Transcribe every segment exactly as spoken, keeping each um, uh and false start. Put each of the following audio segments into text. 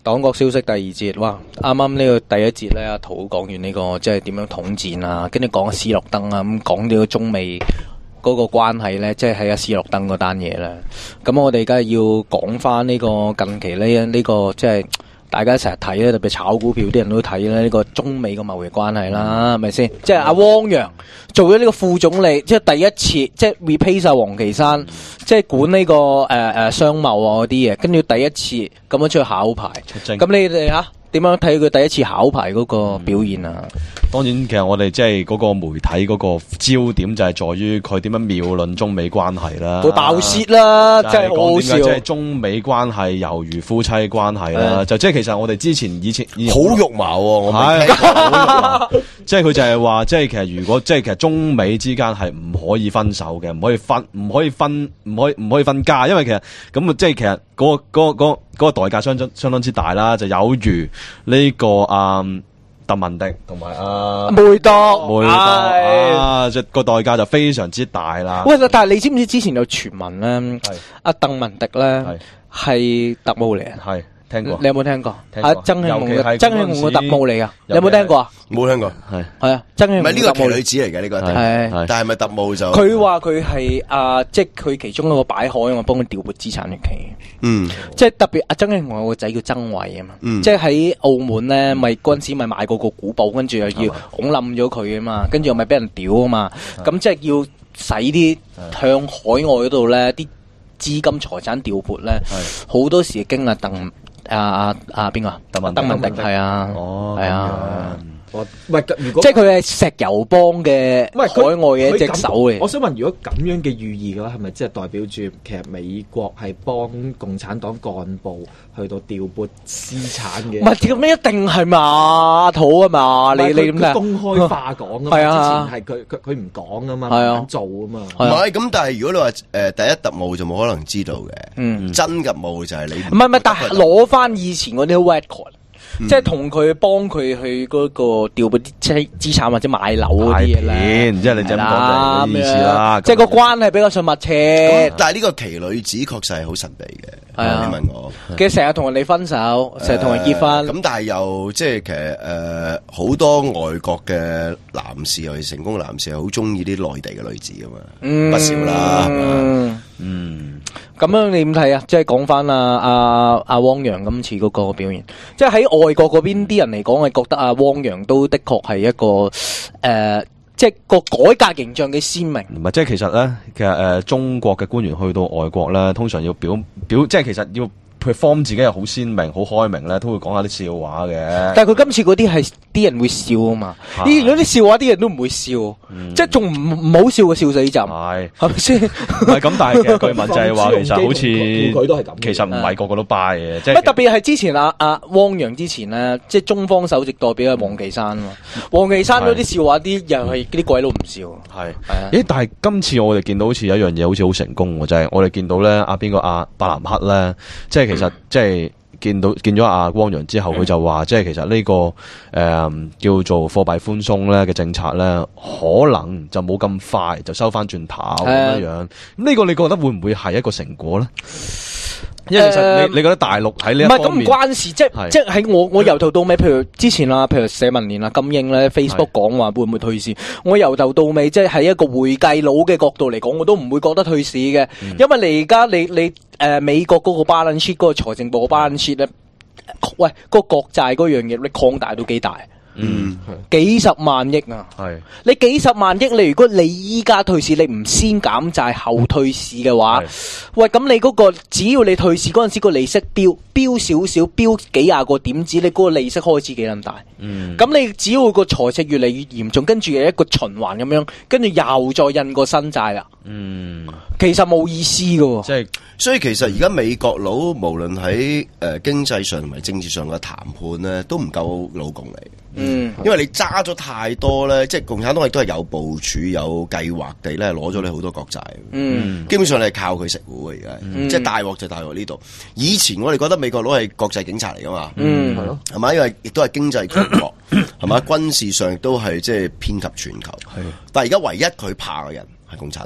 黨國消息第二節，哇！啱啱呢個第一節咧，阿圖講完呢、這個即係點樣統戰啊，跟住講斯諾登啊，咁講呢個中美嗰個關係咧，即係喺阿斯諾登嗰單嘢啦。咁我哋而家要講翻呢個近期呢呢、這個即係大家成日睇咧，特別炒股票啲人都睇咧呢個中美嘅貿易關係啦，係咪先？即係阿汪洋做咗呢個副總理，即係第一次即係 replace 晒王岐山，即係管呢、這個誒誒、呃、商貿啊嗰啲嘢，跟住第一次咁樣出去考牌。咁你哋吓點樣睇佢第一次考牌嗰個表現啊？ 當然，其實我哋即係嗰個媒體嗰個焦點就係在於佢點樣謬論中美關係啦， 都爆泄啦，真係好笑。 即係中美關係猶如夫妻關係啦，就即係其實我哋之前以前好肉麻喎，我係即係佢就係話，即係其實如果即係其實中美之間係唔可以分手嘅，唔可以分，唔可以分，唔可以唔可以分家，因為其實咁啊，即係其實嗰個嗰個嗰個代價相當相當之大啦，就有如呢個啊。鄧文迪同埋阿梅鐸， 梅鐸啊，即個代價就非常之大啦。 喂，但係你知唔知之前有傳聞咧？阿鄧文迪咧係特務嚟啊？ 係聽過， 你有冇聽過？ 聽過啊，曾慶紅嘅曾慶紅嘅特務嚟噶，你有冇聽過啊？ 冇聽過， 係係啊，曾慶紅唔係呢個奇女子嚟嘅呢個， 係， 但係咪特務就？ 佢話佢係啊，即係佢其中一個擺海啊嘛，幫佢調撥資產嘅期。 嗯， 即係特別阿曾慶紅有個仔叫曾偉啊嘛， 嗯、 即係喺澳門咧，咪嗰陣時咪買過個古堡，跟住又要拱冧咗佢啊嘛，跟住又咪俾人屌啊嘛，咁即係要使啲向海外嗰度咧啲資金財產調撥咧，好多時經阿鄧阿阿阿邊個鄧文鄧文迪係啊， 哦， 係啊。 我唔係，如果即係佢係石油幫嘅海外嘅一隻手嚟。 我想問，如果咁樣嘅寓意嘅話，係咪即係代表住其實美國係幫共產黨幹部去到調撥資產嘅？ 唔係咁一定係嘛？土啊嘛？你你點解公開化講啊嘛？ 係啊， 之前係佢佢佢唔講啊嘛， 係啊， 唔做啊嘛。 唔係咁，但係如果你話誒第一特務就冇可能知道嘅， 嗯， 真特務就係你。 唔係唔係，但係攞翻以前嗰啲 record。即係同佢幫佢去嗰個調撥啲資資產或者買樓嗰啲嘢咧， 即係你咁講嘅意思啦。 即係個關係比較上密切。 但係呢個奇女子確實係好神秘嘅。 係啊， 你問我， 其實成日同人哋分手，成日同人結婚。 咁但係又即係其實誒好多外國嘅男士，尤其成功男士係好中意啲內地嘅女子噶嘛，不少啦，係嘛？嗯。 咁樣你點睇啊？即係講翻阿阿阿汪洋今次嗰個表現，即係喺外國嗰邊啲人嚟講，係覺得阿汪洋都的確係一個誒、呃，即係個改革形象嘅鮮明。 唔係，即係其實咧，其實誒、呃，中國嘅官員去到外國咧，通常要表表，即係其實要。perform 自己係好鮮明、好開明咧，都會講下啲笑話嘅。 但係佢今次嗰啲係啲人會笑啊嘛，啲如果啲笑話啲人都唔會笑，嗯、即係仲唔唔好笑過笑死陣，係係咪先？ 唔係咁，但係其實據聞就係話，其實好似佢都係咁， 其實唔係個個都 buy 嘅。即係特別係之前阿阿汪洋之前咧，即係中方首席代表係王岐山啊嘛，王岐山嗰啲笑話啲又係啲鬼佬唔笑。係係啊， 咦？但係今次我哋見到好似有一樣嘢好似好成功喎，就係、是、我哋見到咧阿邊個阿伯南克咧，即係。其實即係見到見咗阿汪洋之後，佢就話，即係其實呢、這個誒、呃、叫做貨幣寬鬆咧嘅政策咧，可能就冇咁快就收翻轉頭咁樣樣。咁呢個你覺得會唔會係一個成果咧？因為其實你、呃、你覺得大陸喺呢一方面唔係咁唔關事，即係即係喺我我由頭到尾，譬如之前啊，譬如社民連啊、金英咧 ，Facebook 講話會唔會退市？我由頭到尾，即係喺一個會計佬嘅角度嚟講，我都唔會覺得退市嘅，嗯、因為你而家你你誒、呃、美國嗰個 balance sheet 嗰個財政部嘅 balance sheet 咧，喂，嗰、那個國債嗰樣嘢你擴大到幾大？嗯，幾十萬億啊！係你幾十萬億，你如果你依家退市，你唔先減債後退市嘅話，喂，咁你嗰、嗰個只要你退市嗰陣時個利息飆飆少少，飆幾廿個點子，你嗰個利息開始幾咁大？嗯，咁你只要個財赤越嚟越嚴重，跟住有一個循環咁樣，跟住又再印個新債啦。嗯，其實冇意思噶， 即係所以其實而家美國佬無論喺誒經濟上同埋政治上嘅談判咧，都唔夠老共嚟。嗯，因為你揸咗太多咧，即係共產黨亦都係有部署、有計劃地咧攞咗你好多國債。嗯，基本上你係靠佢食糊嘅而家，嗯、即係大鑊就大鑊呢度。以前我哋覺得美國佬係國際警察嚟噶嘛，嗯係咯，係咪？因為亦都係經濟強國，係咪？軍事上亦都係即係遍及全球。係，但係而家唯一佢怕嘅人係共產黨。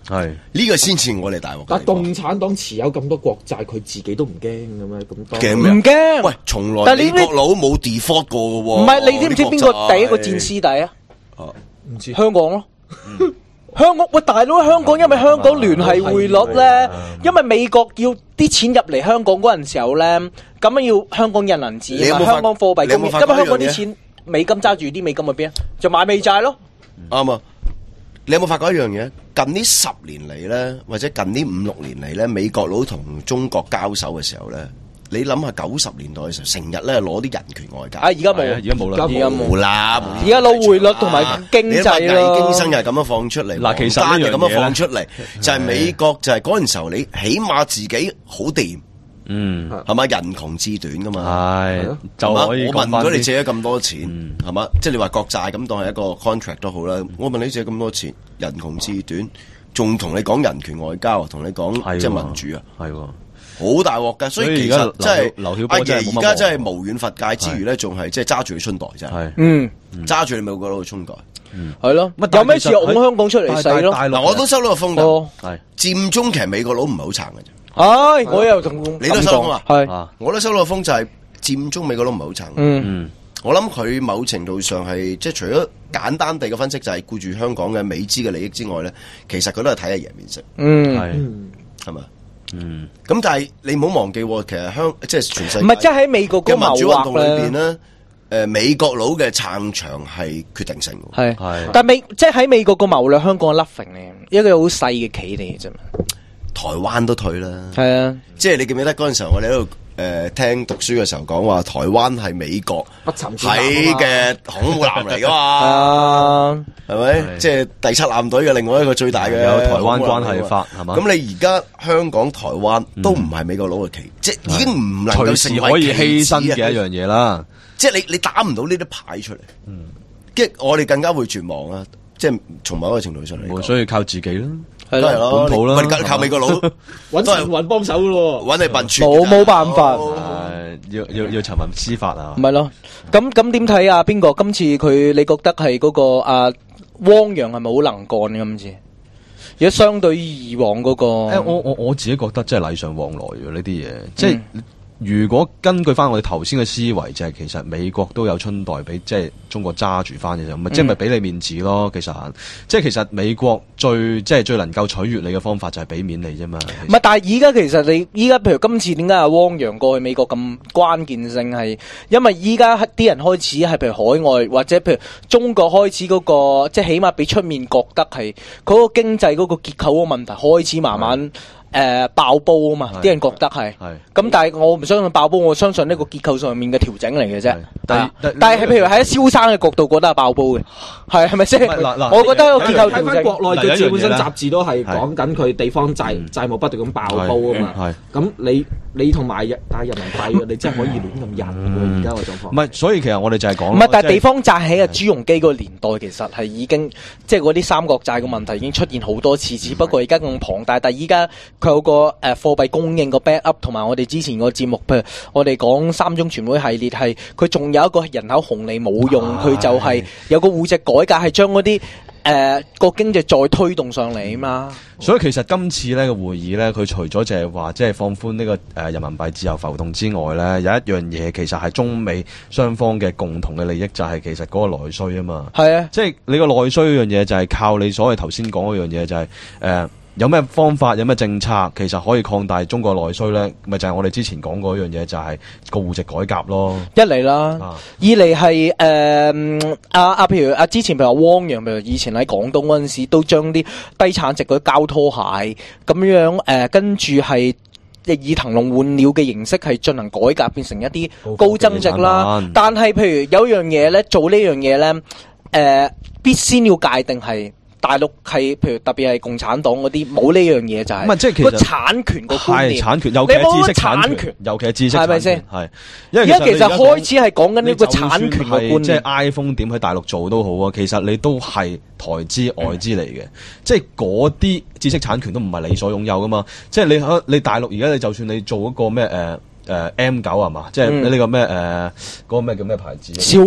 係呢個先至我哋大鑊嘅地方。 但共產黨持有咁多國債，佢自己都唔驚嘅咩？咁多驚咩唔驚。 喂，從來但係你美國佬冇 default 過嘅喎。 唔係，你知唔知邊個第一個戰師？ 師弟啊？ 唔知香港咯。香港喂大佬，香港因為香港聯繫匯率咧，因為美國要啲錢入嚟香港嗰陣時候咧，咁樣要香港印銀紙啊嘛，香港貨幣供應，咁啊香港啲錢美金揸住啲美金喺邊啊？就買美債咯。 啱啊！你有冇發覺一樣嘢？近呢十年嚟咧，或者近呢五六年嚟咧，美國佬同中國交手嘅時候咧，你諗下九十年代嘅時候，成日咧攞啲人權外交。 啊，而家冇， 而家冇啦， 而家冇冇啦， 而家攞匯率同埋經濟咯。 經生又係咁樣放出嚟， 嗱其實單呢樣嘢又咁樣放出嚟，就係美國就係嗰陣時候，你起碼自己好掂， 嗯， 係嘛？人窮志短噶嘛。 係就係嘛可以我問咗你講翻啲借咗咁多錢，係嘛？即係你話國債咁當係一個 contract 都好啦。我問你借咁多錢，人窮志短，仲同你講人權外交，同你講係喎即係民主啊， 係喎。 好大鑊噶。所以其實所以而家真係劉劉曉阿波真係冇乜爺而家真係望無遠弗屆之餘咧，仲係即係揸住佢春袋啫， 係嗯， 揸住你美國佬嘅春袋。 係咯。 乜但係有咩事其實拱香港出嚟但使咯？ 係大陸嗱，我都收到個風㗎， 哦， 係佔中其實美國佬唔係好撐嘅啫。 唉，我又同你都收到啊係， 啊， 我都收到個風就係佔中美國佬唔係好撐。 嗯， 嗯， 我諗佢某程度上係即係除咗簡單地嘅分析，就係顧住香港嘅美資嘅利益之外咧，其實佢都係睇下爺面色， 嗯。 係， 係咪？ 嗯， 咁但係你唔好忘記喎，其實香即係全世界唔係，即係喺美國嗰嘅個民主運動裏邊謀劃咧， 咧，誒美國佬嘅撐場係決定性嘅。 係係但係美即係喺美國個謀略，香港 nothing 嚟，一個好細嘅棋嚟嘅啫嘛。 台灣都退啦， 係啊， 即係你記唔記得嗰陣時候我哋喺度誒聽讀書嘅時候講話，台灣係美國不尋之男啊睇嘛嘅航空母艦嚟噶係嘛， 啊， 係咪？即係第七艦隊嘅另外一個最大嘅有台灣航空母艦關係法係嘛？ 咁你而家香港、台灣都唔係美國佬嘅棋，即係已經唔能夠隨時成為可以犧牲棋子啊嘅一樣嘢啦。 即係你你打唔到呢啲牌出嚟，跟住我哋更加會絕望啊！即係從某一個程度上嚟講， 所以靠自己啦， 係咯， 都係咯， 本土啦你喂你靠美國佬揾陳雲幫手嘅咯喎。 揾你笨處， 冇冇辦法誒要要要尋問司法啊唔。係咯。咁咁點睇啊？邊個今次佢你覺得係嗰個啊汪洋係咪好能幹嘅今次？如果相對於以往嗰個， 誒，我我我自己覺得真係禮尚往來嘅呢啲嘢，即係如果根據翻我哋頭先嘅思維，就係其實美國都有春袋俾即係中國揸住翻嘅啫，咪即係咪俾你面子咯？其實即係其實美國最即係最能夠取悅你嘅方法就係俾面你啫嘛。 唔係，但係依家其實你依家譬如今次點解阿汪洋過去美國咁關鍵性係，因為依家啲人開始係譬如海外或者譬如中國開始嗰、個即係起碼俾出面覺得係嗰個經濟嗰個結構嗰個問題開始慢慢。誒、呃、爆煲啊嘛，啲人覺得係，咁但係我唔相信爆煲，我相信呢個結構上面嘅調整嚟嘅啫。但係但係譬如喺蕭生嘅角度覺得係爆煲嘅，係係咪先？我覺得個結構調睇翻整。 國內嘅資本新雜誌都係講緊佢地方債債務不斷咁爆煲啊嘛。咁你你同埋但係人民幣，你真係可以亂咁印喎。而家個狀況。 唔係，所以其實我哋就係講。 唔係，但係地方債喺阿朱鎔基個年代，其實係已經即係嗰啲三角債嘅問題已經出現好多次，只不過而家更龐大。但係依家佢有個誒貨幣供應個 back up，同埋我哋之前個節目，譬如我哋講三中全會系列，係佢仲有一個人口紅利冇用，佢就係有個戶籍改革，係將嗰啲誒個經濟再推動上嚟啊嘛。 所以其實今次呢個會議呢，佢除咗就係話即係放寬呢個誒人民幣自由浮動之外呢，有一樣嘢其實係中美雙方嘅共同嘅利益，就係其實嗰個內需啊嘛。 係啊， 即係你個內需嗰樣嘢就係靠你所謂頭先講嗰樣嘢，就係誒。有咩方法，有咩政策，其實可以擴大中國內需咧？咪就係、是、我哋之前講過一樣嘢，就係個戶籍改革咯。 一嚟啦， 啊、 二嚟係誒阿阿譬如阿、啊、之前譬如話汪洋，譬如以前喺廣東嗰陣時，都將啲低產值嗰啲膠拖鞋咁樣誒、呃，跟住係以騰籠換鳥嘅形式係進行改革，變成一啲高增值啦。 慢慢但係譬如有樣嘢咧，做呢樣嘢咧，誒、呃、必先要界定係。大陸係，譬如特別係共產黨嗰啲冇呢樣嘢就係、是， 唔係即係其實個產權個觀念， 係產權，尤其係知識產權， 產權尤其係知識產權， 係咪先？ 係， 而家其實開始係講緊呢個產權嘅觀念。 即係 iPhone 點喺大陸做都好啊，其實你都係台資外資嚟嘅，嗯、即係嗰啲知識產權都唔係你所擁有噶嘛。即係你你大陸而家你就算你做一個咩誒誒 M 九係嘛，即係呢個咩誒嗰個咩叫咩牌子？ 小米。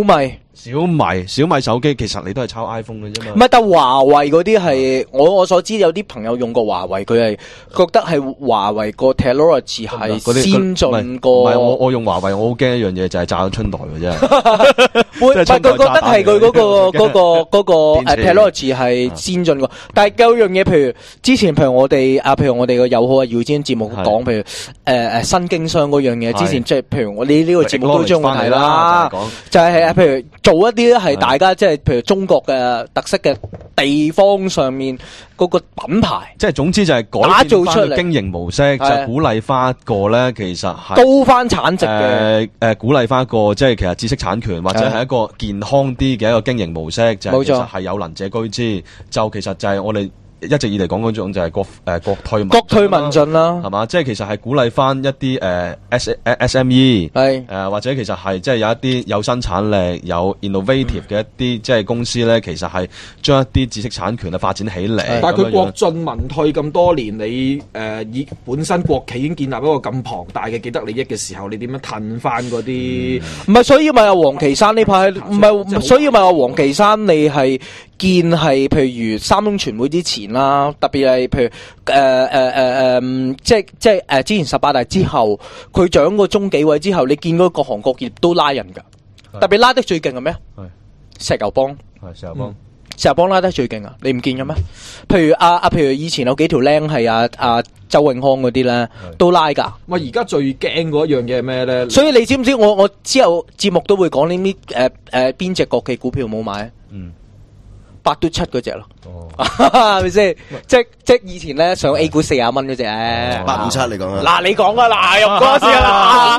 小米小米手機其實你都係抄 iPhone 嘅啫嘛。 唔係，但華為嗰啲係我我所知有啲朋友用過華為，佢係覺得係華為個 technology 係先進過。 唔係我我用華為，我好驚一樣嘢就係炸咗春袋嘅啫。 會唔係佢覺得係佢嗰個嗰個嗰個誒 technology 係先進過，但係有樣嘢，譬如之前譬如我哋啊，譬如我哋個友好啊耀堅節目講，譬如誒誒新經商嗰樣嘢，之前即係譬如我哋呢個節目都將會提啦，就係譬如做一啲咧係大家即係譬如中國嘅特色嘅地方上面嗰個品牌， 即係總之就係改變翻個經營模式，就鼓勵翻一個咧，其實係高翻產值嘅誒誒，鼓勵翻一個即係其實知識產權或者係一個健康啲嘅一個經營模式，就係其實係有能者居之，就其實就係我哋一直以嚟講嗰種就係國誒國退國退民進啦， 係嘛？即係其實係鼓勵翻一啲誒 S S M E 係誒或者其實係即係有一啲有生產力、有 innovative 嘅一啲即係公司咧，其實係將一啲知識產權啊發展起嚟。 但係佢國進民退咁多年，你誒以本身國企已經建立一個咁龐大嘅既得利益嘅時候，你點樣褪翻嗰啲？ 唔係，所以咪阿黃岐山呢排唔係，所以咪阿黃岐山你係見係譬如三中全會之前啦，特別係譬如誒誒誒誒，即係即係誒、呃、之前十八大之後，佢掌過中紀委之後，你見嗰各行各業都拉人㗎，特別拉得最勁係咩？石油幫， 係石油幫。嗯石油幫拉得最勁啊！你唔見嘅咩？譬如阿阿、啊，譬如以前有幾條僆係阿阿周永康嗰啲咧，都拉㗎。 喂，而家最驚嗰一樣嘢係咩咧？ 所以你知唔知我我之後節目都會講呢啲誒誒邊隻國企股票冇買？嗯，八嘟七嗰隻咯。哦，係咪先？即即以前咧上 A 股四十蚊嗰隻咧， 八五七你講啊？ 嗱，你講啊，嗱，入嗰時啊，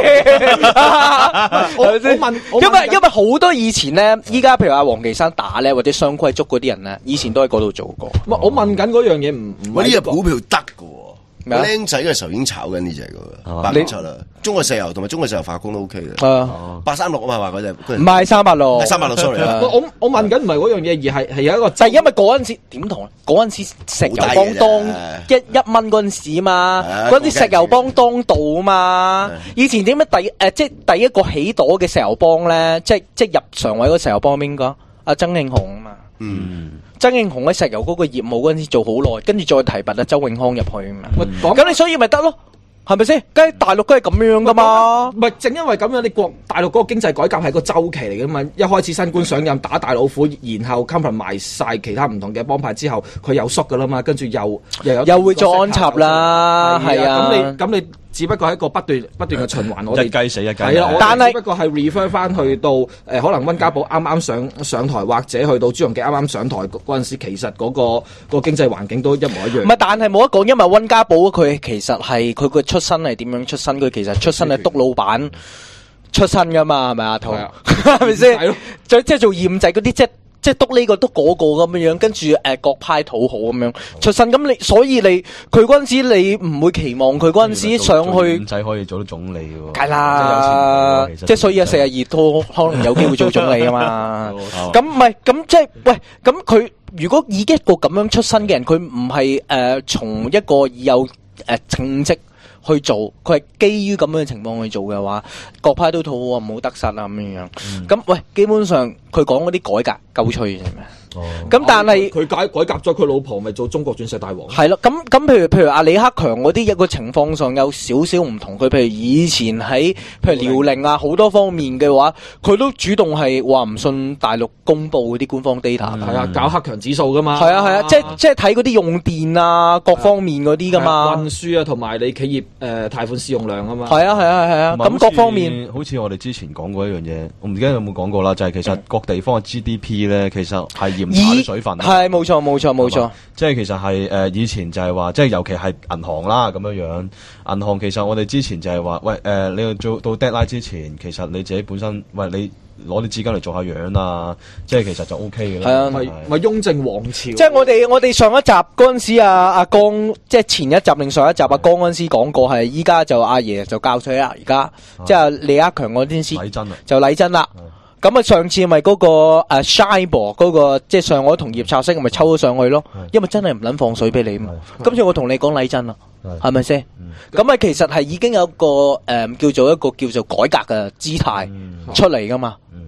我我問， 因為因為好多以前咧，依家譬如阿黃岐山打咧，或者雙規捉嗰啲人咧，以前都喺嗰度做過。 唔係，我問緊嗰樣嘢唔唔喂，呢隻股票得㗎喎。僆仔嘅時候已經炒緊呢隻噶，八六七啦，中國石油同埋中國石油化工都 OK 嘅，八三六啊嘛話嗰隻， 唔係三八六， 係三八六 sorry 我我我問緊唔係嗰樣嘢，而係係有一個， 就係因為嗰陣時點同啊？嗰陣時石油幫當一一蚊嗰陣時嘛，嗰陣時石油幫當道啊嘛，以前點解第誒即係第一個起朵嘅石油幫咧，即係即係入常委嗰石油幫邊個？阿曾慶紅啊嘛，嗯。曾慶紅喺石油嗰個業務嗰陣時做好耐，跟住再提拔阿周永康入去嘛。咁你所以咪得咯，係咪先？梗係大陸都係咁樣噶嘛。 唔係正因為咁樣，你國大陸嗰個經濟改革係個周期嚟噶嘛。一開始新官上任打大老虎，然後 compromise 埋晒其他唔同嘅幫派之後，佢又縮噶啦嘛。跟住又又有又會再安插啦，係啊。 咁你咁你。只不過係一個不斷不斷嘅循環，我哋一雞死一雞。 係啊， 但係只不過係 refer 翻去到誒、呃，可能溫家寶啱啱上上台，或者去到朱鎔基啱啱上台嗰陣時，其實嗰、嗰個、嗰個經濟環境都一模一樣。 唔係，但係冇得講，因為溫家寶佢其實係佢個出身係點樣出身？佢其實出身係督老闆出身噶嘛，係咪阿滔？係咪先？係即係做驗仔嗰啲即係。即係督呢個督嗰個咁樣樣，跟住誒各派討好咁樣出身，咁你所以你佢嗰陣時你唔會期望佢嗰陣時上去， 唔使可以做到總理喎。 梗啦，即係所以啊，四十二都可能有機會做總理啊嘛。咁唔係咁即係喂，咁佢如果以一個咁樣出身嘅人，佢唔係誒從一個有誒成績去做，佢係基於咁樣嘅情況去做嘅話，各派都討好啊，唔好得失啊咁樣樣。咁、嗯、喂，基本上佢講嗰啲改革夠吹嘅咩？咁、哦、但係佢改改革咗佢老婆，咪做中國鑽石大王？ 係咯，咁咁譬如譬如阿李克強嗰啲一個情況上有少少唔同，佢譬如以前喺譬如遼寧啊好多方面嘅話，佢都主動係話唔信大陸公布嗰啲官方 data， 係啊、嗯，搞克強指數噶嘛， 係啊係啊，即係即係睇嗰啲用電啊各方面嗰啲噶嘛， 運輸啊同埋你企業誒、呃、貸款使用量啊嘛， 係啊係啊係啊，咁各方面好似我哋之前講過一樣嘢，我唔記得有冇講過啦，就係、是、其實各地方嘅 G D P 咧，其實係嚴查啲水分， 係冇錯冇錯冇錯， 即係其實係誒、呃、以前就係話，即係尤其係銀行啦咁樣樣，銀行其實我哋之前就係話，喂誒、呃，你做到 deadline 之前，其實你自己本身，喂你攞啲資金嚟做下樣啊，即係其實就 O K 嘅啦。係啊， 咪咪雍正王朝。 即係我哋我哋上一集嗰陣時啊，阿江即係前一集定上一集阿江嗰陣時講過，係依家就阿爺就教佢啦，而家即係李克強嗰陣時禮真啊， 就禮真啦。咁啊，上次咪嗰個誒 Shibor 嗰個即係上海同業拆息，咪抽咗上去咯，因為真係唔撚放水俾你嘛。今次我同你講禮真啦，係咪先？咁啊，其實係已經有一個誒叫做一個叫做改革嘅姿態出嚟噶嘛。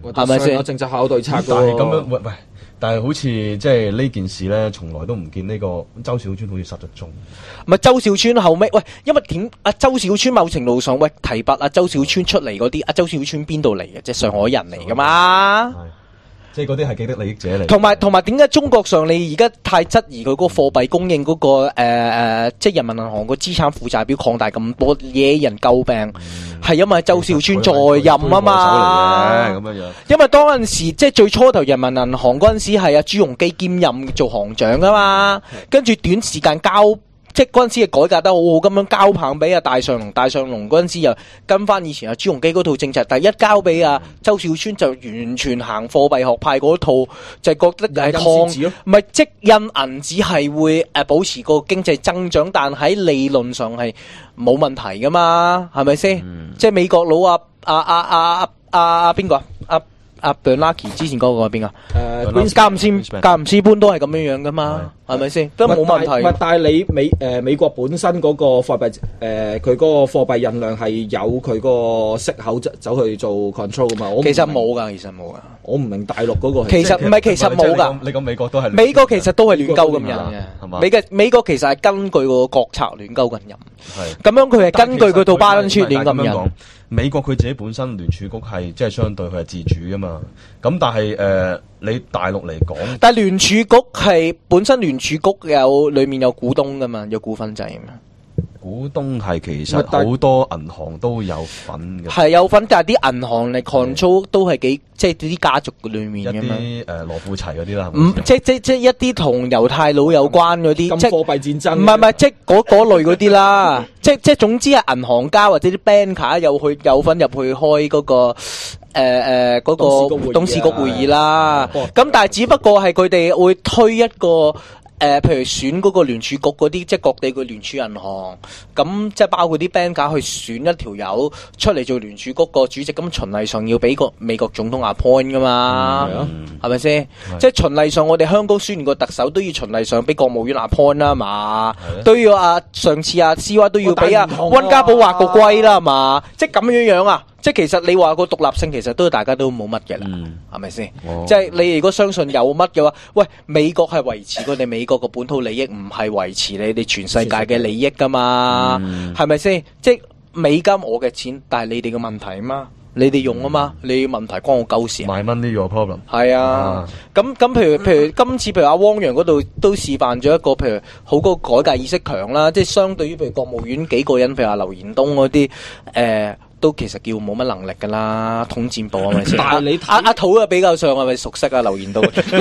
係咪先？ 政策下有對策㗎喎。 但係咁樣，喂喂，但係好似即係呢件事咧，從來都唔見呢個周小川好似失咗蹤。 唔係周小川後尾，喂，因為點阿周小川某程度上，喂提拔阿周小川出嚟嗰啲，阿周小川邊度嚟嘅？即係上海人嚟噶嘛？ 係，即係嗰啲係既得利益者嚟。 同埋同埋點解中國上你而家太質疑佢嗰個貨幣供應嗰、那個誒誒、呃，即係人民銀行個資產負債表擴大咁多，惹人詬病，係、嗯、因為周小川在任啊嘛。 咁樣樣。 因為當陣時即係最初頭人民銀行嗰陣時係阿朱鎔基兼任做行長啊嘛，跟住短時間交。即係嗰陣時係改革得好好咁樣交棒俾阿大上龍，大上龍嗰陣時又跟翻以前阿朱鎔基嗰套政策，但係一交俾阿周小川就完全行貨幣學派嗰套，就係覺得係抗，唔係即印銀紙係會誒保持個經濟增長，但喺理論上係冇問題噶嘛，係咪先？嗯、即係美國佬啊啊啊啊啊啊邊個啊？啊阿 Bernanke 之前嗰個係邊啊？誒，格唔斯格唔斯潘都係咁樣樣噶嘛，係咪先？都冇問題。 唔係，但係你美誒、呃、美國本身嗰個貨幣誒，佢、呃、嗰個貨幣印量係有佢個息口走去做 control 噶嘛？我其實冇㗎，其實冇㗎。 我唔明大陸嗰個。 其實唔係，其實冇㗎。 你講美國都係。 美國其實都係亂鳩咁印嘅。美嘅美國其實係根據個國策亂鳩咁印。係。咁樣佢係根據佢套 balance sheet亂咁印。 美國佢自己本身聯儲局係即係相對佢係自主噶嘛，咁但係誒、呃、你大陸嚟講， 但係聯儲局係本身聯儲局有裏面有股東噶嘛，有股份制嘛。 股東係其實好多銀行都有份嘅， 係有份，但係啲銀行嚟 control 都係幾即係啲家族裏面嘅嘛。 一啲誒羅富齊嗰啲啦， 唔即即即一啲同猶太佬有關嗰啲，即係貨幣戰爭。 唔係唔係，即嗰嗰類嗰啲啦。即即總之係銀行家或者啲 banker 有去有份入去開嗰個誒誒嗰個董事局會議啦。咁但係只不過係佢哋會推一個。誒、呃，譬如選嗰個聯儲局嗰啲，即係各地嘅聯儲銀行，咁即係包括啲 banker 去選一條友出嚟做聯儲局個主席，咁循例上要俾個美國總統 appoint 噶嘛，係咪先？即係循例上，我哋香港選完個特首都要循例上俾國務院 appoint 啦嘛，都要啊上次啊 C Y 都要俾啊溫家寶畫個龜啦嘛，即係咁樣樣啊！即係其實你話個獨立性其實都大家都冇乜嘅啦，係咪先？即係你如果相信有乜嘅話，喂，美國係維持佢哋美國個本土利益，唔係維持你哋全世界嘅利益噶嘛？係咪先？即係美金我嘅錢，但係你哋嘅問題啊嘛，你哋用啊嘛，你嘅問題關我鳩事啊 My money your problem。 係啊，咁咁譬如譬如今次譬如阿汪洋嗰度都示範咗一個譬如好個改革意識強啦，即係相對於譬如國務院幾個人，譬如阿劉延東嗰啲誒。呃都其實叫冇乜能力噶啦，統戰部係咪先？但係你阿阿土啊比較上係咪熟悉啊？劉延東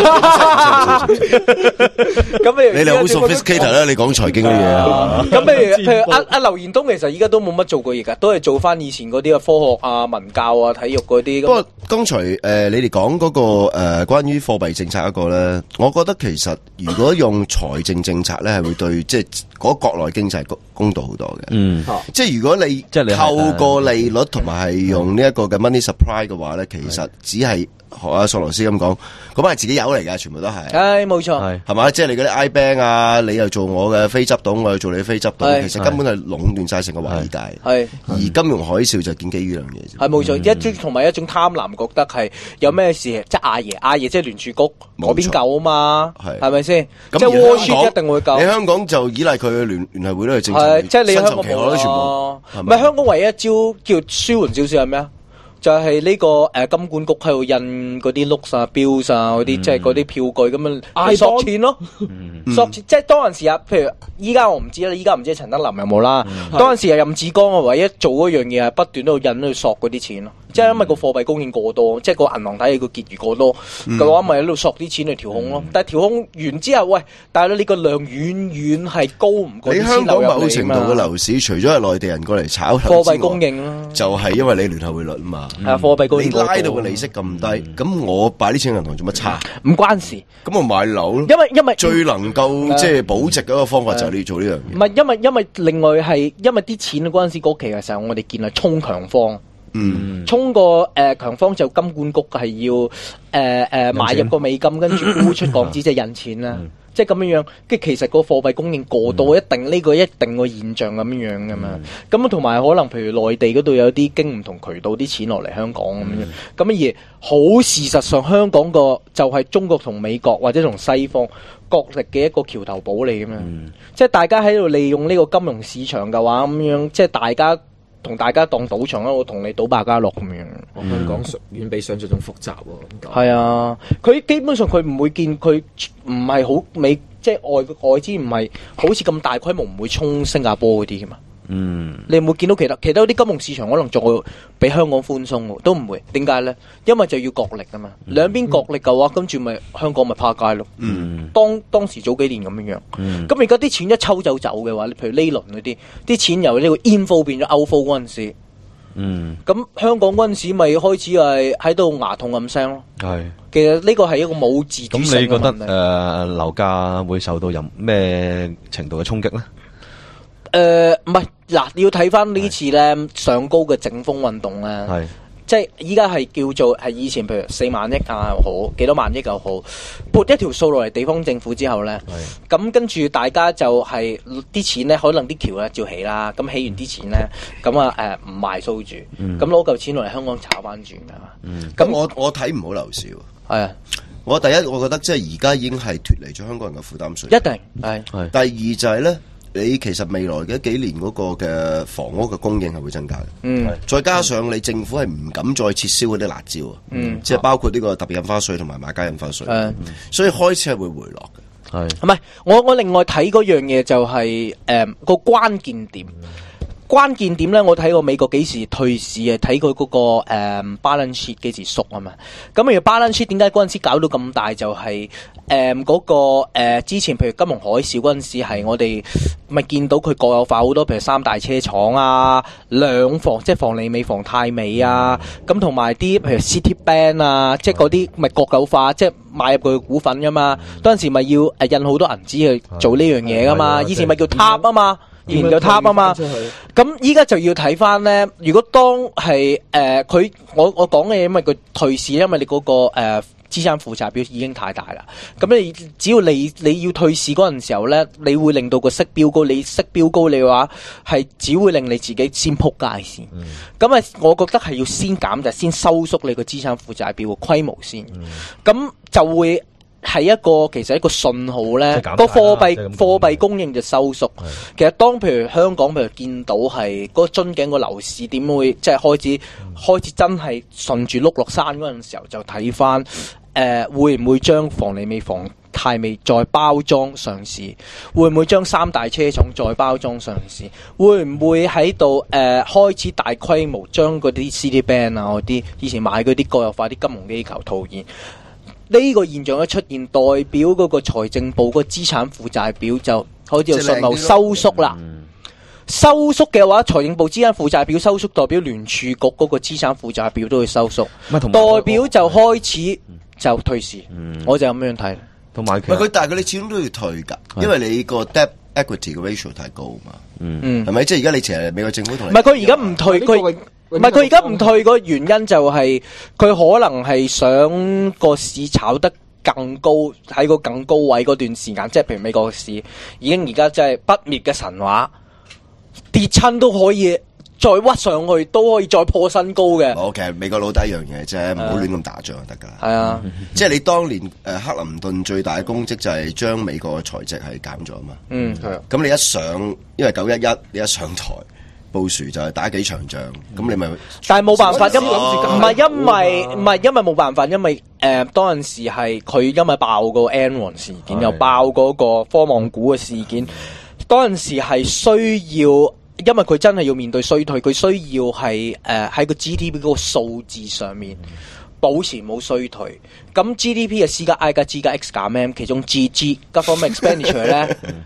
咁你哋好 sophisticated 啦，你講財經嘅嘢啊。 咁譬如譬如阿阿劉延東其實依家都冇乜做過嘢噶，都係做翻以前嗰啲啊科學啊、文教啊、體育嗰啲。 不過剛才誒、呃、你哋講嗰個誒、呃、關於貨幣政策一個咧，我覺得其實如果用財政政策咧，係會對即係嗰國內經濟公道好多嘅。嗯，即係如果你即係透過利率同埋係用呢一個嘅 money supply 嘅話咧，其實只係學阿索羅斯咁講，嗰班係自己友嚟㗎，全部都係。 係冇錯， 係嘛？即係你嗰啲 I bank 啊，你又做我嘅非執董，我又做你嘅非執董，其實根本係壟斷晒成個華爾街。係而金融海嘯就見基於呢樣嘢啫。 係冇錯，一種同埋一種貪婪，覺得係有咩事，即係阿爺，阿爺即係聯儲局嗰邊救啊嘛，係係咪先？即係 Wall Street 一定會救。 你香港就依賴佢嘅聯聯繫匯率嘅政策， 係即係你香港冇咯，全部。 唔係香港唯一一招叫舒緩少少係咩啊？就係呢個誒金管局喺度印嗰啲 notes 啊、bills 啊嗰啲，即係嗰啲票據咁樣索錢咯，索錢即係當陣時啊，譬如依家我唔知啦，依家唔知陳德霖有冇啦。當陣時啊，任志剛啊，唯一做嗰樣嘢係不斷喺度印喺度索嗰啲錢咯，即係因為個貨幣供應過多，即係個銀行體系個結餘過多嘅話，咪喺度索啲錢去調控咯。但係調控完之後，喂，但係你個量遠遠係高唔過。 你香港某程度嘅樓市，除咗係內地人過嚟炒貨幣供應咯， 就係因為你聯繫匯率啊嘛。 係啊，貨幣供應你拉到個利息咁低，咁、嗯、我擺啲錢銀行做乜差？ 唔關事。 咁我買樓咯。 因為因為最能夠即係保值嗰個方法就係你做呢樣嘢。 唔係因為因為另外係因為啲錢嗰陣時嗰期嘅時候，我哋建立衝強方。 嗯， 衝過誒強方就金管局係要誒誒、呃呃、買入個美金，跟住沽出港紙即係印錢啦。 嗯即係咁樣樣，跟住其實個貨幣供應過多，一定呢個一定個現象咁樣樣噶嘛。咁同埋可能譬如內地嗰度有啲經唔同渠道啲錢落嚟香港咁樣，咁而好事實上香港個就係中國同美國或者同西方角力嘅一個橋頭堡嚟咁樣。即係大家喺度利用呢個金融市場嘅話咁樣，即係大家。同大家當賭場啦，我同你賭百家樂咁樣。 我香港遠比想像中複雜喎。 係啊，佢基本上佢唔會見佢唔係好美，即係外外資唔係好似咁大規模，唔會衝新加坡嗰啲噶嘛。 嗯， 你有冇見到其他其他啲金融市場可能仲會比香港寬鬆喎？都唔會。點解咧？因為就要角力啊嘛。兩邊角力嘅話，跟住咪香港咪趴街咯。 嗯， 當當時早幾年咁樣樣。咁而家啲錢一抽走走嘅話，譬如呢輪嗰啲，啲錢由呢個 inflow 變咗 outflow嗰陣時， 嗯， 咁香港嗰陣時咪開始係喺度牙痛咁聲咯。 係。 其實呢個係一個冇自主性嘅問題。 咁你覺得誒樓價會受到任咩程度嘅衝擊咧？ 誒唔係嗱，你要睇翻呢次咧上高嘅整風運動咧， 係即係依家係叫做係以前譬如四萬億啊又好，幾多萬億又好，撥一條數落嚟地方政府之後咧，咁跟住大家就係、是、啲錢咧，可能啲橋咧照起啦，咁起完啲錢咧，咁啊誒唔賣數住，咁攞嚿錢落嚟香港炒翻轉㗎嘛， 咁、嗯、我我睇唔好樓市喎。 係啊， 我第一我覺得即係而家已經係脫離咗香港人嘅負擔稅， 一定係。 係。 第二就係咧。你其實未來嘅幾年嗰個嘅房屋嘅供應係會增加嘅， 嗯， 再加上你政府係唔敢再撤銷嗰啲辣招啊， 嗯， 即係包括呢個特別印花稅同埋買家印花稅， 嗯， 所以開始係會回落嘅。 係， 唔係我我另外睇嗰樣嘢就係誒個關鍵點。關鍵點咧，我睇過美國幾時退市啊？睇佢嗰個誒、呃、balance sheet 幾時縮啊嘛。咁譬如 balance sheet 點解嗰陣時搞到咁大？就係誒嗰個、呃、之前譬如金融海嘯嗰陣時係我哋咪見到佢國有化好多，譬如三大車廠啊、兩房即係房利美、房太美啊，咁同埋啲譬如 Citibank 啊，即係嗰啲咪國有化，即係買入佢嘅股份噶嘛。嗰陣時咪要誒印好多銀紙去做呢樣嘢噶嘛。以前咪叫 T A P 啊嘛。以前就貪啊嘛，咁依家就要睇翻咧。如果當係誒佢我我講嘅嘢，因為佢退市，因為你嗰、那個誒、呃、資產負債表已經太大啦。咁你只要你你要退市嗰陣時候咧，你會令到個息飆高，你息飆高你嘅話係只會令你自己先撲街先。咁啊、嗯，我覺得係要先減就先收縮你個資產負債表嘅規模先，咁、嗯、就會。係一個其實一個信號咧，個貨幣貨幣供應就收縮。其實當譬如香港譬如見到係嗰個樽頸個樓市點會即係開始、嗯、開始真係順住碌落山嗰陣時候，就睇翻誒會唔會將房利美、房太美再包裝上市？會唔會將三大車廠再包裝上市？會唔會喺度誒開始大規模將嗰啲 Citibank 啊嗰啲以前買嗰啲國有化啲金融機構套現？呢個現象一出現，代表嗰個財政部個資產負債表就好似有信號收縮啦。收縮嘅話，財政部資產負債表收縮，代表聯儲局嗰個資產負債表都會收縮，代表就開始就退市。嗯、我就咁樣睇。同埋佢，但係佢哋始終都要退㗎，因為你個 debt equity 嘅 ratio 太高嘛。嗯，係咪？即係而家你其實美國政府同你唔係佢而家唔退佢。唔係佢而家唔退個原因就係佢可能係想個市炒得更高，喺個更高位嗰段時間，即係譬如美國嘅市已經而家真係不滅嘅神話，跌親都可以再屈上去，都可以再破新高嘅。O K，美國佬第一樣嘢啫，唔好亂咁打仗就得㗎啦。係啊，即係你當年誒克林頓最大嘅功績就係將美國嘅財政係減咗啊嘛。嗯，係啊。咁你一上，因為九一一你一上台。布殊就係打幾場仗，咁、嗯、你咪，但係冇辦法，因唔係因為唔係因為冇辦法，因為誒當陣時係佢因為爆個 Enron 事件，又爆嗰個科網股嘅事件，當陣時係需要，因為佢真係要面對衰退，佢需要係誒喺個 G D P 嗰個數字上面保持冇衰退。咁 G D P 嘅 C 加 I 加 G 加 X 減 M， 其中 G G government expenditure 咧。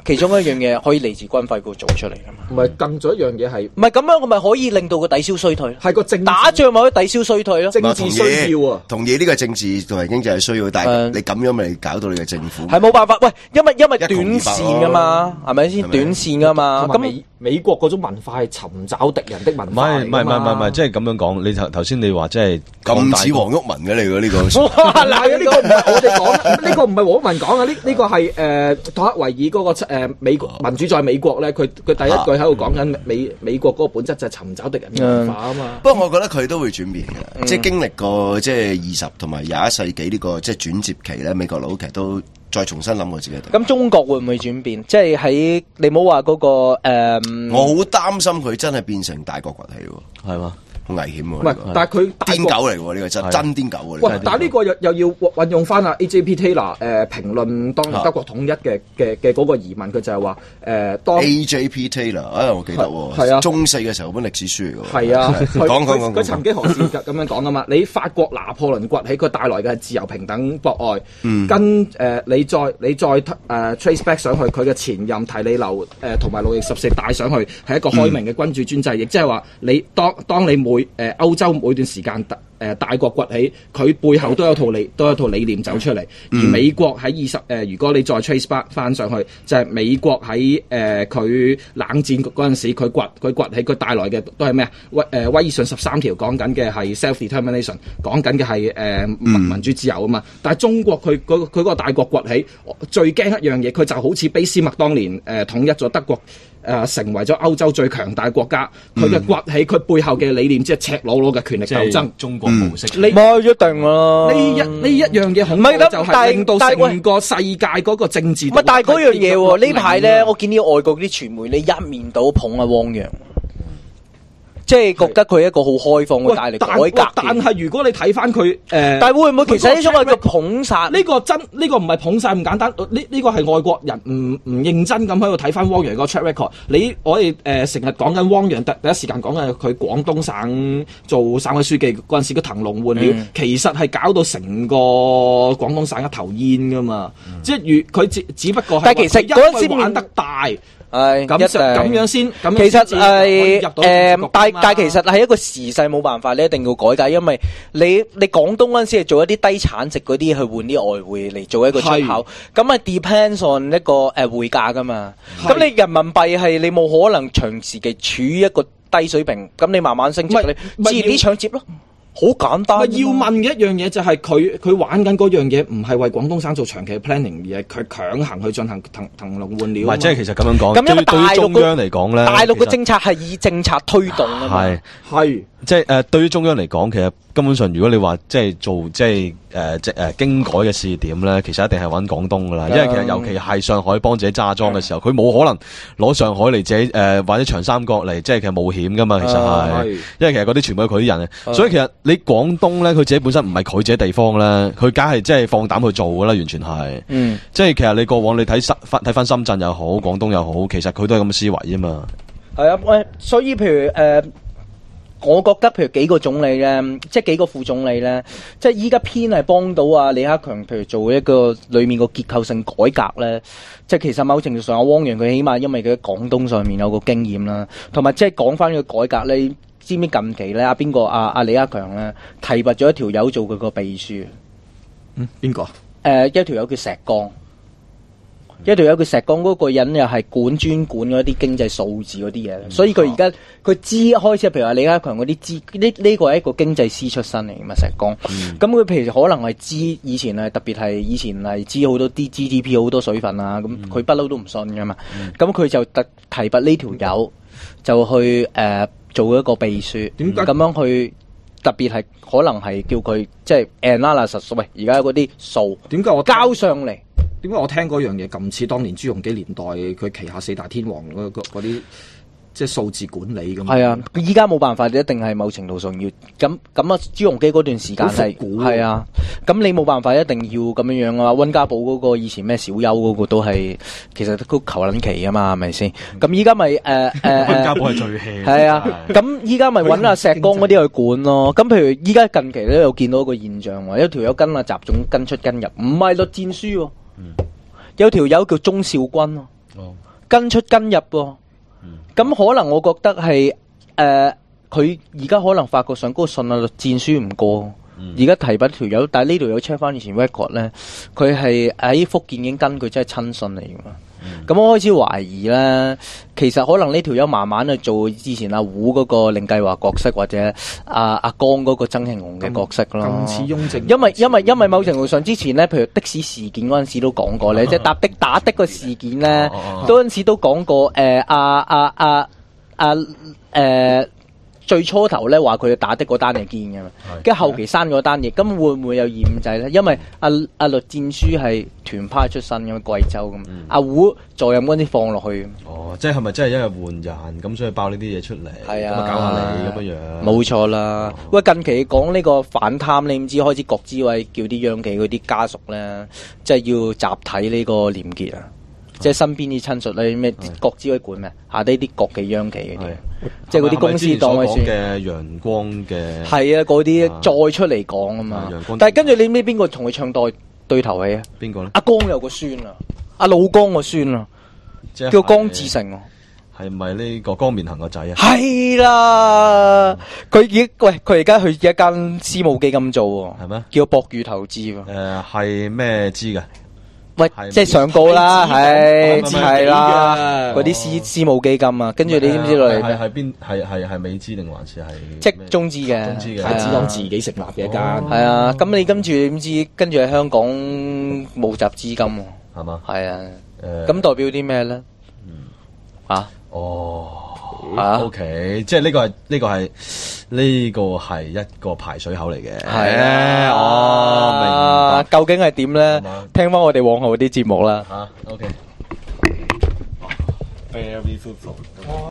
其中一樣嘢可以嚟自軍費嗰度做出嚟噶嘛？ 唔係更咗一樣嘢係唔係咁樣，我咪可以令到個抵消衰退咯。 係個政治打仗咪可以抵消衰退咯。 政治需要啊， 同意呢個政治同埋經濟係需要，但係你咁樣咪搞到你嘅政府係冇辦法。喂，因為因為短一窮二白線噶嘛，係咪先？ 係咪短線噶嘛，咁同埋美美國嗰種文化係尋找敵人的文唔化係唔係唔係唔係，即係咁樣講。你頭頭先你話即係咁似黃毓民嘅你個呢個。 嗱，呢個唔係我哋講，呢個唔係黃毓民講嘅，呢呢個係誒托克維爾嗰個誒美國民主在美國咧，佢佢第一句喺度講緊美美國嗰個本質就係尋找敵人嘅文化啊嘛。 不過我覺得佢都會轉變嘅，即係經歷過即係二十同埋廿一世紀呢個即係轉接期咧，美國佬其實都再重新諗過自己。 咁中國會唔會轉變？即係喺你冇話嗰個誒， 我好擔心佢真係變成大國崛起喎， 係嘛？ 好危險喎！ 唔係，但係佢癲狗嚟喎，呢個真真癲狗喎！ 喂，但係呢個又又要運用翻啊 A J P Taylor 誒評論當年德國統一嘅嘅嘅嗰個疑問，佢就係話誒當 A J P Taylor 啊，我記得喎， 係啊， 中四嘅時候本歷史書嚟㗎。 係啊， 講講講佢曾幾何時咁樣講噶嘛？你法國拿破崙崛起，佢帶來嘅係自由、平等、博愛。 嗯， 跟誒你再你再誒 trace back 上去，佢嘅前任提里留誒同埋路易十四帶上去，係一個開明嘅君主專制，亦即係話你當當你每誒歐洲。每段時間誒、呃、大國崛起，佢背後都有套理，都有套理念走出嚟。而美國喺二十誒，如果你再 trace back 翻上去，就係、是、美國喺誒佢冷戰嗰陣時，佢崛佢崛起，佢帶來嘅都係咩啊？威誒威爾遜十三條講緊嘅係 self-determination， 講緊嘅係誒民民主自由啊嘛。但係中國佢佢佢個大國崛起，最驚一樣嘢，佢就好似俾斯麥當年誒、呃、統一咗德國。誒、呃、成為咗歐洲最強大國家，佢嘅崛起，佢背後嘅理念，即係赤裸裸嘅權力鬥爭。 中國模式， 你冇一定啦。 呢一呢一樣嘢恐怖就係令到成個世界嗰個政治。 唔係，但係嗰樣嘢喎，呢排咧，我見啲外國啲傳媒，你一面倒捧阿汪洋。即係覺得佢係一個好開放，會帶嚟改革。 但係如果你睇翻佢誒， 但係會唔會其實呢種係叫捧殺？ 呢個真呢個唔係捧殺咁簡單。呢呢個係外國人唔唔認真咁喺度睇翻汪洋個 track record。你我哋誒成日講緊汪洋，第第一時間講緊佢廣東省做省委書記嗰陣時，個騰籠換鳥，嗯、其實係搞到成個廣東省一頭煙噶嘛。嗯、即係如佢只只不過係， 但係其實嗰陣時玩得大。 係咁咁樣先，咁其實係誒，但但係其實係一個時勢冇辦法，你一定要改革，因為你你廣東嗰陣時係做一啲低產值嗰啲去換啲外匯嚟做一個出口，咁啊 depends on 一個誒匯價噶嘛。咁你人民幣係你冇可能長時期處於一個低水平，咁你慢慢升值，你自然啲搶接咯。好簡單。 要問嘅一樣嘢就係佢佢玩緊嗰樣嘢，唔係為廣東省做長期嘅 planning，而係佢強行去進行騰騰籠換鳥。 唔係，即係其實咁樣講。 咁因為大陸對於中央嚟講咧， 大陸嘅政策係以政策推動啊嘛。 係係， 即係誒，對於中央嚟講，其實根本上，如果你話即係做即係誒即誒經改嘅試點咧，其實一定係揾廣東噶啦。因為其實尤其係上海幫自己揸莊嘅時候，佢冇可能攞上海嚟自己誒或者長三角嚟，即係其實冒險噶嘛。其實係，因為其實嗰啲全部係佢啲人嘅，所以其實你廣東咧，佢自己本身唔係佢自己地方咧，佢梗係即係放膽去做噶啦，完全係。嗯，即係其實你過往你睇深睇翻深圳又好，廣東又好，其實佢都係咁嘅思維啫嘛。係啊，喂，所以譬如誒。呃我覺得譬如幾個總理咧，即係幾個副總理咧，即係依家偏係幫到啊李克強，譬如做一個裏面個結構性改革咧，即係其實某程度上阿汪洋佢起碼因為佢喺廣東上面有個經驗啦，同埋即係講翻個改革咧，知唔知近期咧阿邊個阿阿李克強咧提拔咗一條友做佢個秘書？ 嗯，邊個？誒、 呃，一條友叫石剛。一條友佢石崗嗰個人又係管專管嗰啲經濟數字嗰啲嘢，嗯、所以佢而家佢知開始，譬如話李克強嗰啲知呢呢個係一個經濟師出身嚟嘅嘛，石崗。咁佢、嗯、譬如可能係知以前係特別係以前係知好多啲 G D P 好多水分啊，咁佢不嬲都唔信噶嘛。咁佢、嗯、就特提拔呢條友就去誒、呃、做一個秘書，點解咁樣去？特別係可能係叫佢即係 analysis， 喂，而家嗰啲數點解我交上嚟？ 點解我聽嗰樣嘢咁似當年朱鎔基年代佢旗下四大天王嗰嗰啲即係數字管理咁？係啊，依家冇辦法，一定係某程度上要咁咁啊！朱鎔基嗰段時間係係啊，咁你冇辦法一定要咁樣樣啊！溫家寶嗰個以前咩小優嗰個都係其實都求撚期啊嘛，係咪先？咁依家咪誒誒溫家寶係最 hea 係啊！咁依家咪揾阿石剛嗰啲去管咯。咁譬如依家近期咧有見到一個現象喎，一條友跟阿習總跟出跟入，唔係栗戰書喎。嗯、有條友叫鍾肇軍咯， 哦， 跟出跟入喎。咁可能我覺得係誒，佢而家可能發覺上嗰個信啊戰書唔過，而家提拔條友，但係呢條友 check 翻以前 record 咧，佢係喺福建已經根據真係親信嚟㗎嘛。咁、我開始懷疑咧，其實可能呢條友慢慢去做之前阿胡嗰個令計劃角色，或者阿阿江嗰個曾慶紅嘅角色咯。 咁似雍正， 因為因為因為某程度上之前咧，譬如的士事件嗰陣時都講過咧，即係搭的打的個事件咧，嗰陣時都講過誒阿阿阿阿誒。最初頭咧話佢打的嗰單係堅嘅嘛，跟住後期刪嗰單嘢，咁會唔會有驗制咧？因為阿阿栗戰書係團派出身嘅貴州咁，阿胡在任嗰陣放落去。 哦，即係係咪真係一日換人咁，所以爆呢啲嘢出嚟， 係啊， 咁啊搞下你咁樣樣。 冇錯啦。喂，近期講呢個反貪，你唔知開始郭志偉叫啲央企嗰啲家屬咧，即係要集體呢個廉潔啊！即係身邊啲親屬咧，咩國資委管咩？下低啲國企央企嗰啲，即係嗰啲公司黨嘅算嘅陽光嘅係啊，嗰啲再出嚟講啊嘛。但係跟住你知邊個同佢唱對對頭戲啊？ 邊個咧？ 阿江有個孫啊，阿老江個孫啊，叫江志成啊。 係咪呢個江面行個仔啊？ 係啦，佢已經喂佢而家去一間私募基金做喎， 係咩？ 叫博宇投資喎。 誒係咩資嘅？ 喂，即係上告啦，係係啦，嗰啲私私募基金啊，跟住你知唔知道嚟？ 係係邊係係係美資定還是係即中資嘅？ 中資嘅， 係智黨自己成立嘅一間。 係啊，咁你跟住點知？跟住喺香港募集資金喎， 係嘛？ 係啊， 誒， 咁代表啲咩咧？啊？ 哦。 啊 ，OK，即係呢個係呢個係呢個係一個排水口嚟嘅， 係啊，哦，明白。究竟係點咧？聽翻我哋往後啲節目啦。 吓，OK。Very fruitful。